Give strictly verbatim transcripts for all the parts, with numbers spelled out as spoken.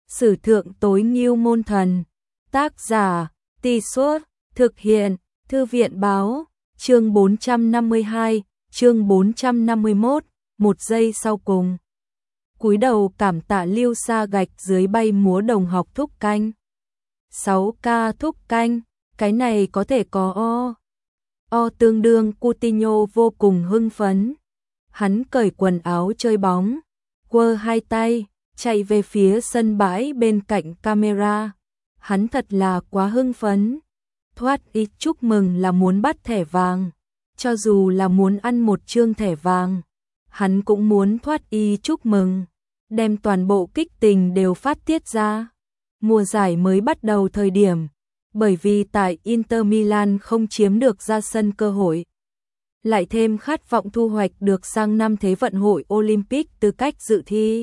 Sử thượng tối ngưu môn thần. Tác giả, Tì Suốt, thực hiện, Thư viện báo, chương bốn trăm năm mươi hai, chương bốn trăm năm mươi mốt, một giây sau cùng. Cúi đầu cảm tạ Lưu Sa gạch dưới bay múa đồng học thúc canh. sáu ca thúc canh, cái này có thể có o. O tương đương Coutinho vô cùng hưng phấn. Hắn cởi quần áo chơi bóng, quơ hai tay, chạy về phía sân bãi bên cạnh camera. Hắn thật là quá hưng phấn. Thoát ý chúc mừng là muốn bắt thẻ vàng. Cho dù là muốn ăn một chương thẻ vàng, hắn cũng muốn thoát y chúc mừng, đem toàn bộ kích tình đều phát tiết ra. Mùa giải mới bắt đầu thời điểm, bởi vì tại Inter Milan không chiếm được ra sân cơ hội, lại thêm khát vọng thu hoạch được sang năm Thế vận hội Olympic tư cách dự thi,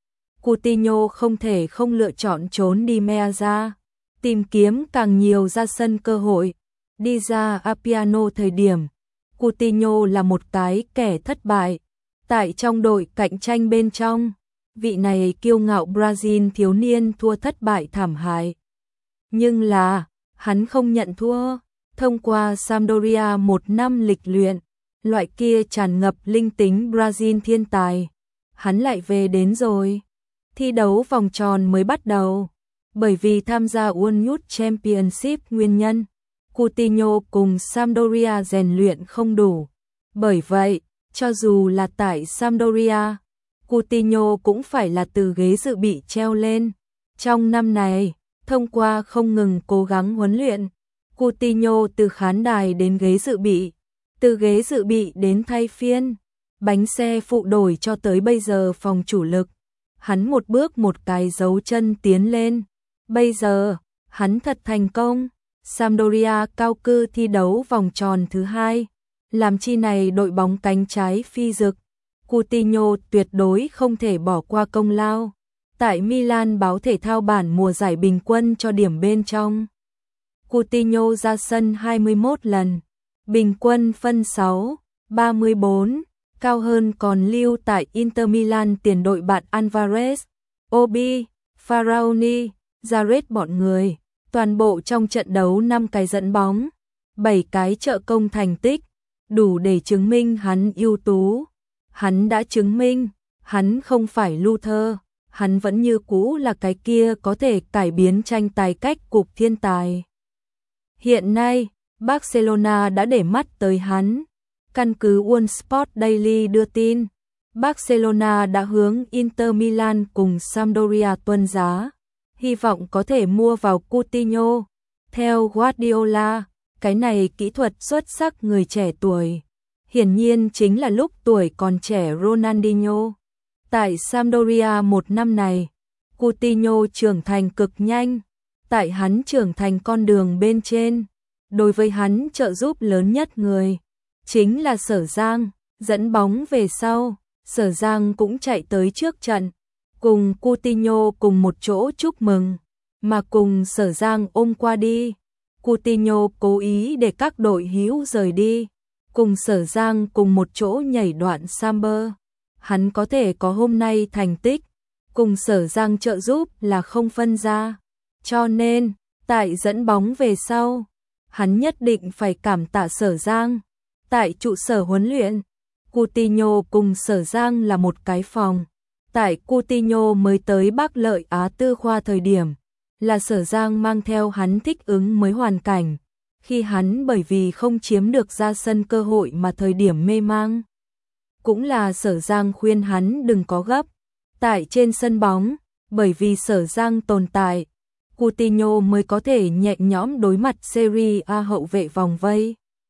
Coutinho không thể không lựa chọn trốn đi Meazza, tìm kiếm càng nhiều ra sân cơ hội. Đi ra Appiano thời điểm, Coutinho là một cái kẻ thất bại. Tại trong đội cạnh tranh bên trong, vị này kiêu ngạo Brazil thiếu niên thua thất bại thảm hại. Nhưng là, hắn không nhận thua. Thông qua Sampdoria một năm lịch luyện, loại kia tràn ngập linh tính Brazil thiên tài, hắn lại về đến rồi. Thi đấu vòng tròn mới bắt đầu. Bởi vì tham gia World Youth Championship nguyên nhân, Coutinho cùng Sampdoria rèn luyện không đủ. Bởi vậy, cho dù là tại Sampdoria, Coutinho cũng phải là từ ghế dự bị treo lên. Trong năm này, thông qua không ngừng cố gắng huấn luyện, Coutinho từ khán đài đến ghế dự bị, từ ghế dự bị đến thay phiên, bánh xe phụ đổi cho tới bây giờ phòng chủ lực. Hắn một bước một cái dấu chân tiến lên. Bây giờ, hắn thật thành công. Sampdoria cao cư thi đấu vòng tròn thứ hai. Làm chi này đội bóng cánh trái phi dực. Coutinho tuyệt đối không thể bỏ qua công lao. Tại Milan báo thể thao bản mùa giải bình quân cho điểm bên trong, Coutinho ra sân hai mươi mốt lần, bình quân phân sáu, ba mươi bốn, cao hơn còn lưu tại Inter Milan tiền đội bạn Alvarez, Obi, Faraoni, Jared bọn người. Toàn bộ trong trận đấu năm cái dẫn bóng, bảy cái trợ công thành tích, đủ để chứng minh hắn ưu tú. Hắn đã chứng minh, hắn không phải Luther, hắn vẫn như cũ là cái kia có thể cải biến tranh tài cách cục thiên tài. Hiện nay, Barcelona đã để mắt tới hắn. Căn cứ One Sport Daily đưa tin, Barcelona đã hướng Inter Milan cùng Sampdoria tuân giá, hy vọng có thể mua vào Coutinho. Theo Guardiola, cái này kỹ thuật xuất sắc người trẻ tuổi, hiển nhiên chính là lúc tuổi còn trẻ Ronaldinho. Tại Sampdoria một năm này, Coutinho trưởng thành cực nhanh. Tại hắn trưởng thành con đường bên trên, đối với hắn trợ giúp lớn nhất người chính là Sở Giang. Dẫn bóng về sau, Sở Giang cũng chạy tới trước trận, cùng Coutinho cùng một chỗ chúc mừng, mà cùng Sở Giang ôm qua đi. Coutinho cố ý để các đội hữu rời đi, cùng Sở Giang cùng một chỗ nhảy đoạn samba. Hắn có thể có hôm nay thành tích, cùng Sở Giang trợ giúp là không phân ra. Cho nên, tại dẫn bóng về sau, hắn nhất định phải cảm tạ Sở Giang. Tại trụ sở huấn luyện, Coutinho cùng Sở Giang là một cái phòng. Tại Coutinho mới tới Bắc Lợi Á Tư khoa thời điểm, là Sở Giang mang theo hắn thích ứng mới hoàn cảnh, khi hắn bởi vì không chiếm được ra sân cơ hội mà thời điểm mê mang. Cũng là Sở Giang khuyên hắn đừng có gấp. Tại trên sân bóng, bởi vì Sở Giang tồn tại, Coutinho mới có thể nhẹ nhõm đối mặt Serie A hậu vệ vòng vây,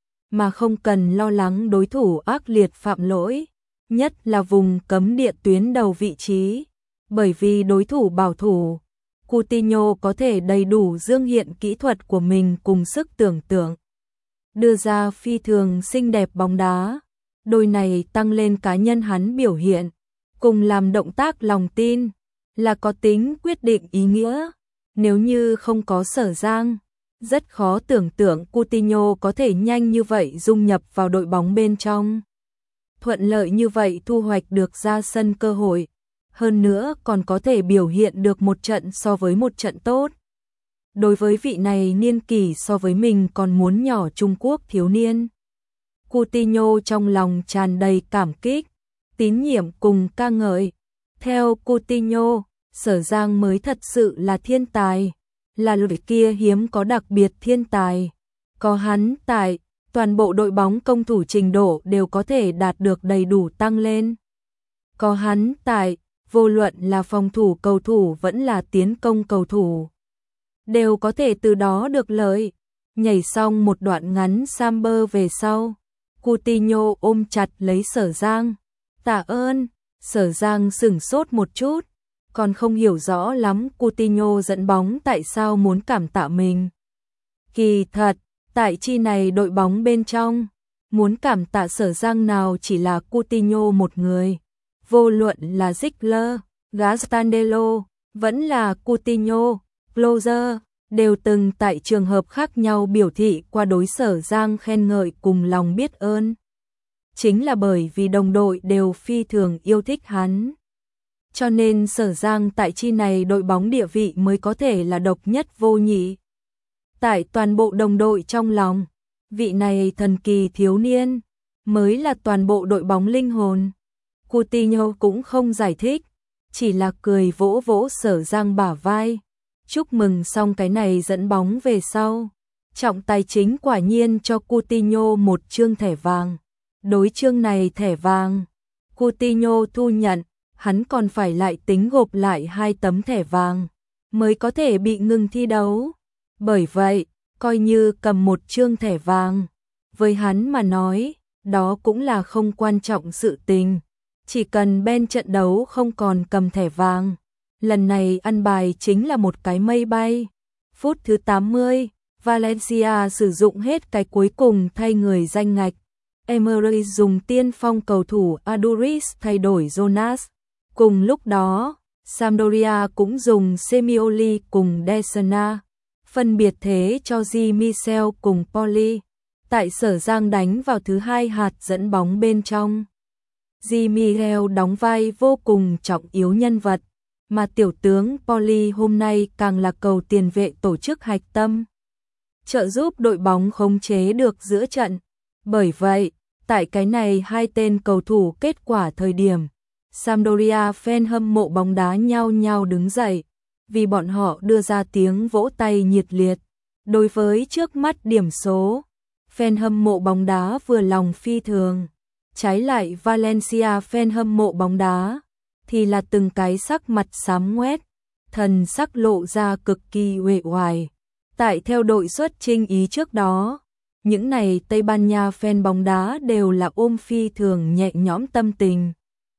mà không cần lo lắng đối thủ ác liệt phạm lỗi, nhất là vùng cấm địa tuyến đầu vị trí. Bởi vì đối thủ bảo thủ, Coutinho có thể đầy đủ dương hiện kỹ thuật của mình cùng sức tưởng tượng, đưa ra phi thường xinh đẹp bóng đá. Đôi này tăng lên cá nhân hắn biểu hiện, cùng làm động tác lòng tin, là có tính quyết định ý nghĩa. Nếu như không có Sở Giang, rất khó tưởng tượng Coutinho có thể nhanh như vậy dung nhập vào đội bóng bên trong, thuận lợi như vậy thu hoạch được ra sân cơ hội. hơn nữa còn có thể biểu hiện được một trận so với một trận tốt. Đối với vị này niên kỷ so với mình còn muốn nhỏ Trung Quốc thiếu niên, Coutinho trong lòng tràn đầy cảm kích, tín nhiệm cùng ca ngợi. Theo Coutinho, Sở Giang mới thật sự là thiên tài, là loại kia hiếm có đặc biệt thiên tài. Có hắn tại, toàn bộ đội bóng công thủ trình độ đều có thể đạt được đầy đủ tăng lên. Có hắn tại, vô luận là phòng thủ cầu thủ vẫn là tiến công cầu thủ, đều có thể từ đó được lợi. Nhảy xong một đoạn ngắn Samber về sau, Coutinho ôm chặt lấy Sở Giang. Tạ ơn. Sở Giang sửng sốt một chút, còn không hiểu rõ lắm Coutinho dẫn bóng tại sao muốn cảm tạ mình. Kỳ thật, tại chi này đội bóng bên trong, muốn cảm tạ Sở Giang nào chỉ là Coutinho một người. Vô luận là Ziegler, Gastandelo, vẫn là Coutinho, Closer, đều từng tại trường hợp khác nhau biểu thị qua đối Sở Giang khen ngợi cùng lòng biết ơn. Chính là bởi vì đồng đội đều phi thường yêu thích hắn. Cho nên Sở Giang tại chi này đội bóng địa vị mới có thể là độc nhất vô nhị. Tại toàn bộ đồng đội trong lòng, vị này thần kỳ thiếu niên, mới là toàn bộ đội bóng linh hồn. Coutinho cũng không giải thích, chỉ là cười vỗ vỗ Sở Giang bả vai. Chúc mừng xong cái này dẫn bóng về sau. Trọng tài chính quả nhiên cho Coutinho một chương thẻ vàng. Đối chương này thẻ vàng, Coutinho thu nhận, hắn còn phải lại tính gộp lại hai tấm thẻ vàng, mới có thể bị ngừng thi đấu. Bởi vậy, coi như cầm một chương thẻ vàng, với hắn mà nói, đó cũng là không quan trọng sự tình. Chỉ cần bên trận đấu không còn cầm thẻ vàng, lần này ăn bài chính là một cái mây bay. Phút thứ tám mươi, Valencia sử dụng hết cái cuối cùng thay người danh ngạch. Emery dùng tiên phong cầu thủ Aduriz thay đổi Jonas. Cùng lúc đó, Sampdoria cũng dùng Semioli cùng Desena, phân biệt thế cho Di Michel cùng Poli. Tại Sở Giang đánh vào thứ hai hạt dẫn bóng bên trong, Di Michel đóng vai vô cùng trọng yếu nhân vật, mà tiểu tướng Poli hôm nay càng là cầu tiền vệ tổ chức hạch tâm, trợ giúp đội bóng khống chế được giữa trận. Bởi vậy, tại cái này hai tên cầu thủ kết quả thời điểm, Sampdoria fan hâm mộ bóng đá nhao nhao đứng dậy, vì bọn họ đưa ra tiếng vỗ tay nhiệt liệt. Đối với trước mắt điểm số, fan hâm mộ bóng đá vừa lòng phi thường. Trái lại Valencia fan hâm mộ bóng đá thì là từng cái sắc mặt xám ngoét, thần sắc lộ ra cực kỳ uể oải. Tại theo đội xuất chinh ý trước đó, những này Tây Ban Nha fan bóng đá đều là ôm phi thường nhẹ nhõm tâm tình.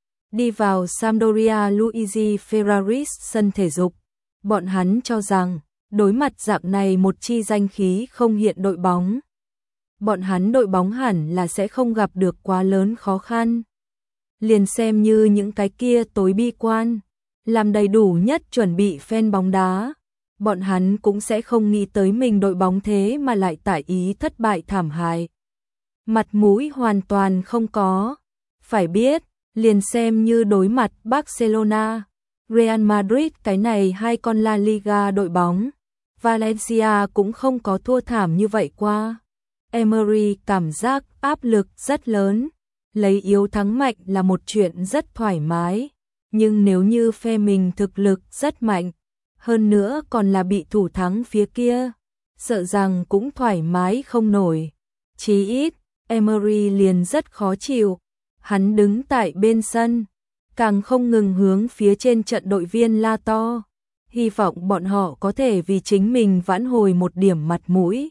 Đi vào Sampdoria Luigi Ferraris sân thể dục, bọn hắn cho rằng, đối mặt dạng này một chi danh khí không hiện đội bóng, bọn hắn đội bóng hẳn là sẽ không gặp được quá lớn khó khăn. Liền xem như những cái kia tối bi quan, làm đầy đủ nhất chuẩn bị fan bóng đá, bọn hắn cũng sẽ không nghĩ tới mình đội bóng thế mà lại tại ý thất bại thảm hại. Mặt mũi hoàn toàn không có. Phải biết, liền xem như đối mặt Barcelona, Real Madrid cái này hai con La Liga đội bóng, Valencia cũng không có thua thảm như vậy qua. Emery cảm giác áp lực rất lớn, lấy yếu thắng mạnh là một chuyện rất thoải mái, nhưng nếu như phe mình thực lực rất mạnh, hơn nữa còn là bị thủ thắng phía kia, sợ rằng cũng thoải mái không nổi. Chí ít, Emery liền rất khó chịu, hắn đứng tại bên sân, càng không ngừng hướng phía trên trận đội viên la to, hy vọng bọn họ có thể vì chính mình vãn hồi một điểm mặt mũi.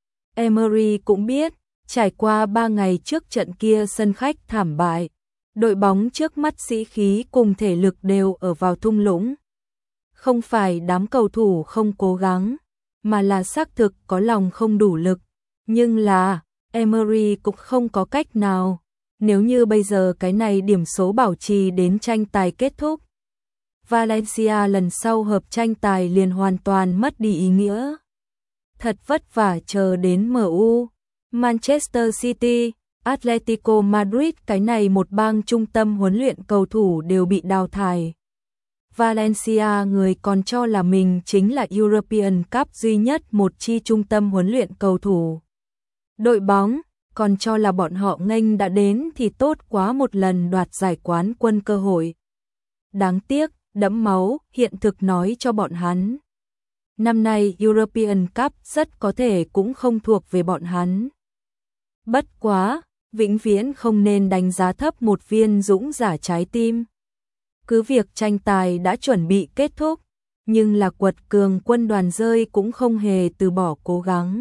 Emery cũng biết, trải qua ba ngày trước trận kia sân khách thảm bại, đội bóng trước mắt sĩ khí cùng thể lực đều ở vào thung lũng. Không phải đám cầu thủ không cố gắng, mà là xác thực có lòng không đủ lực. Nhưng là, Emery cũng không có cách nào. Nếu như bây giờ cái này điểm số bảo trì đến tranh tài kết thúc, Valencia lần sau hợp tranh tài liền hoàn toàn mất đi ý nghĩa. Thật vất vả chờ đến em u, Manchester City, Atletico Madrid cái này một bang trung tâm huấn luyện cầu thủ đều bị đào thải. Valencia người còn cho là mình chính là European Cup duy nhất một chi trung tâm huấn luyện cầu thủ. Đội bóng, còn cho là bọn họ nghênh đã đến thì tốt quá một lần đoạt giải quán quân cơ hội. Đáng tiếc, đẫm máu, hiện thực nói cho bọn hắn. Năm nay European Cup rất có thể cũng không thuộc về bọn hắn. Bất quá, vĩnh viễn không nên đánh giá thấp một viên dũng giả trái tim. Cứ việc tranh tài đã chuẩn bị kết thúc, nhưng là quật cường quân đoàn rơi cũng không hề từ bỏ cố gắng.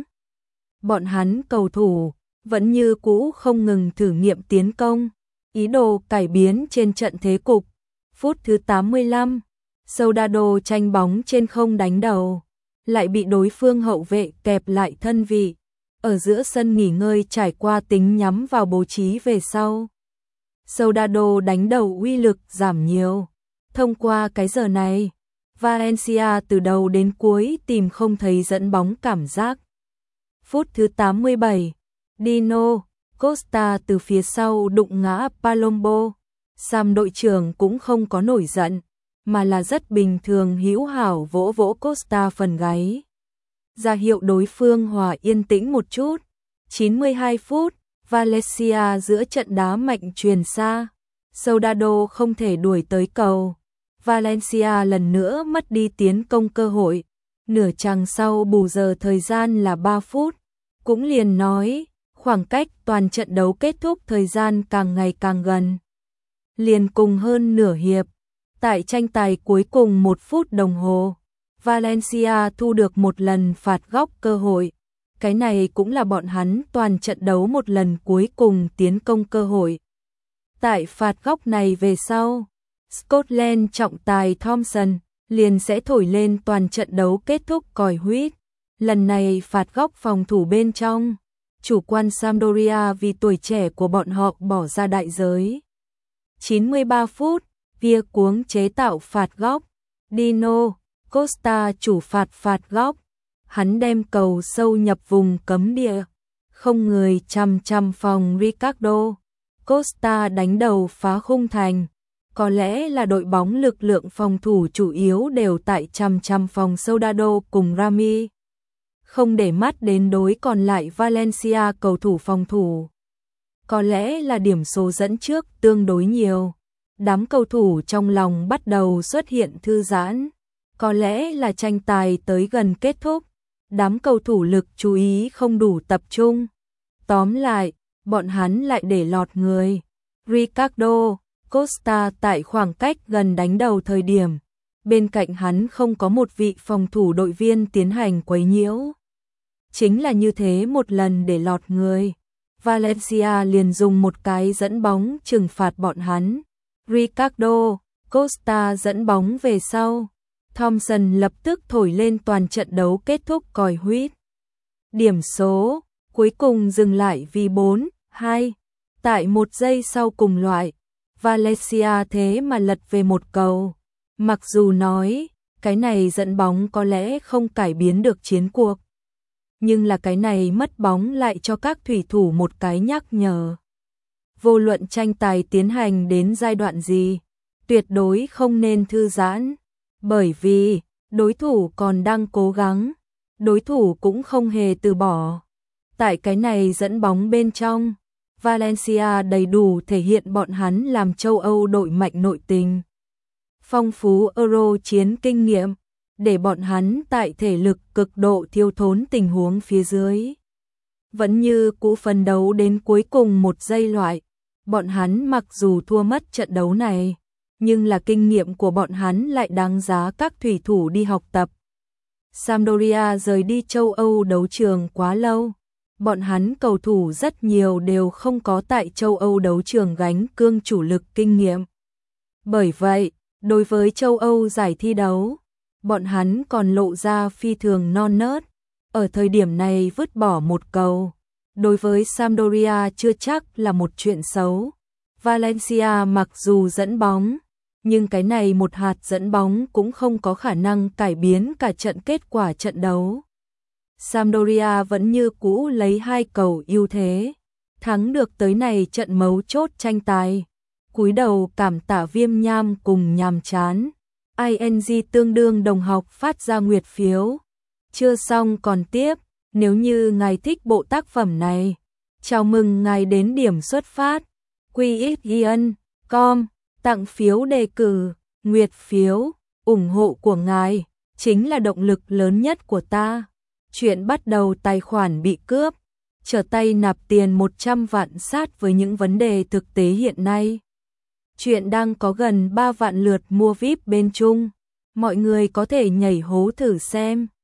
Bọn hắn cầu thủ vẫn như cũ không ngừng thử nghiệm tiến công, ý đồ cải biến trên trận thế cục. Phút thứ tám mươi lăm, Soldado tranh bóng trên không đánh đầu, lại bị đối phương hậu vệ kẹp lại thân vị. Ở giữa sân nghỉ ngơi trải qua tính nhắm vào bố trí về sau. Soldado đánh đầu uy lực giảm nhiều. Thông qua cái giờ này, Valencia từ đầu đến cuối tìm không thấy dẫn bóng cảm giác. Phút thứ tám mươi bảy, Dino Costa từ phía sau đụng ngã Palombo. Sam đội trưởng cũng không có nổi giận, mà là rất bình thường hữu hảo vỗ vỗ Costa phần gáy, ra hiệu đối phương hòa yên tĩnh một chút. chín mươi hai phút, Valencia giữa trận đá mạnh truyền xa, Soldado không thể đuổi tới cầu. Valencia lần nữa mất đi tiến công cơ hội. Nửa chặng sau bù giờ thời gian là ba phút, cũng liền nói, khoảng cách toàn trận đấu kết thúc thời gian càng ngày càng gần. Liền cùng hơn nửa hiệp, tại tranh tài cuối cùng một phút đồng hồ, Valencia thu được một lần phạt góc cơ hội. Cái này cũng là bọn hắn toàn trận đấu một lần cuối cùng tiến công cơ hội. Tại phạt góc này về sau, Scotland trọng tài Thompson liền sẽ thổi lên toàn trận đấu kết thúc còi huýt. Lần này phạt góc phòng thủ bên trong, chủ quan Sampdoria vì tuổi trẻ của bọn họ bỏ ra đại giới. chín mươi ba phút, Via cuống chế tạo phạt góc, Dino Costa chủ phạt phạt góc, hắn đem cầu sâu nhập vùng cấm địa, không người chằm chằm phòng Ricardo. Costa đánh đầu phá khung thành, có lẽ là đội bóng lực lượng phòng thủ chủ yếu đều tại chằm chằm phòng Soldado cùng Rami, không để mắt đến đối còn lại Valencia cầu thủ phòng thủ. Có lẽ là điểm số dẫn trước tương đối nhiều, đám cầu thủ trong lòng bắt đầu xuất hiện thư giãn. Có lẽ là tranh tài tới gần kết thúc, đám cầu thủ lực chú ý không đủ tập trung. Tóm lại, bọn hắn lại để lọt người. Ricardo Costa tại khoảng cách gần đánh đầu thời điểm, bên cạnh hắn không có một vị phòng thủ đội viên tiến hành quấy nhiễu. Chính là như thế một lần để lọt người, Valencia liền dùng một cái dẫn bóng trừng phạt bọn hắn. Ricardo Costa dẫn bóng về sau, Thompson lập tức thổi lên toàn trận đấu kết thúc còi huýt. Điểm số cuối cùng dừng lại vì bốn hai. Tại một giây sau cùng loại, Valencia thế mà lật về một cầu. Mặc dù nói, cái này dẫn bóng có lẽ không cải biến được chiến cuộc, nhưng là cái này mất bóng lại cho các thủy thủ một cái nhắc nhở. Vô luận tranh tài tiến hành đến giai đoạn gì, tuyệt đối không nên thư giãn, bởi vì đối thủ còn đang cố gắng, đối thủ cũng không hề từ bỏ. Tại cái này dẫn bóng bên trong, Valencia đầy đủ thể hiện bọn hắn làm châu Âu đội mạnh nội tình, phong phú Euro chiến kinh nghiệm, để bọn hắn tại thể lực cực độ thiếu thốn tình huống phía dưới vẫn như cũ phấn đấu đến cuối cùng một giây loại. Bọn hắn mặc dù thua mất trận đấu này, nhưng là kinh nghiệm của bọn hắn lại đáng giá các thủy thủ đi học tập. Sampdoria rời đi châu Âu đấu trường quá lâu, bọn hắn cầu thủ rất nhiều đều không có tại châu Âu đấu trường gánh cương chủ lực kinh nghiệm. Bởi vậy, đối với châu Âu giải thi đấu, bọn hắn còn lộ ra phi thường non nớt. Ở thời điểm này vứt bỏ một cầu, đối với Sampdoria chưa chắc là một chuyện xấu. Valencia mặc dù dẫn bóng, nhưng cái này một hạt dẫn bóng cũng không có khả năng cải biến cả trận kết quả trận đấu. Sampdoria vẫn như cũ lấy hai cầu ưu thế, thắng được tới này trận mấu chốt tranh tài. Cúi đầu cảm tạ Viêm Nham cùng nhàm chán. ing tương đương đồng học phát ra nguyệt phiếu. Chưa xong còn tiếp, nếu như ngài thích bộ tác phẩm này, chào mừng ngài đến điểm xuất phát quy x i n chấm com tặng phiếu đề cử, nguyệt phiếu, ủng hộ của ngài chính là động lực lớn nhất của ta. Chuyện bắt đầu tài khoản bị cướp, trở tay nạp tiền một trăm vạn sát với những vấn đề thực tế hiện nay. Chuyện đang có gần ba vạn lượt mua vi ai pi bên Trung, mọi người có thể nhảy hố thử xem.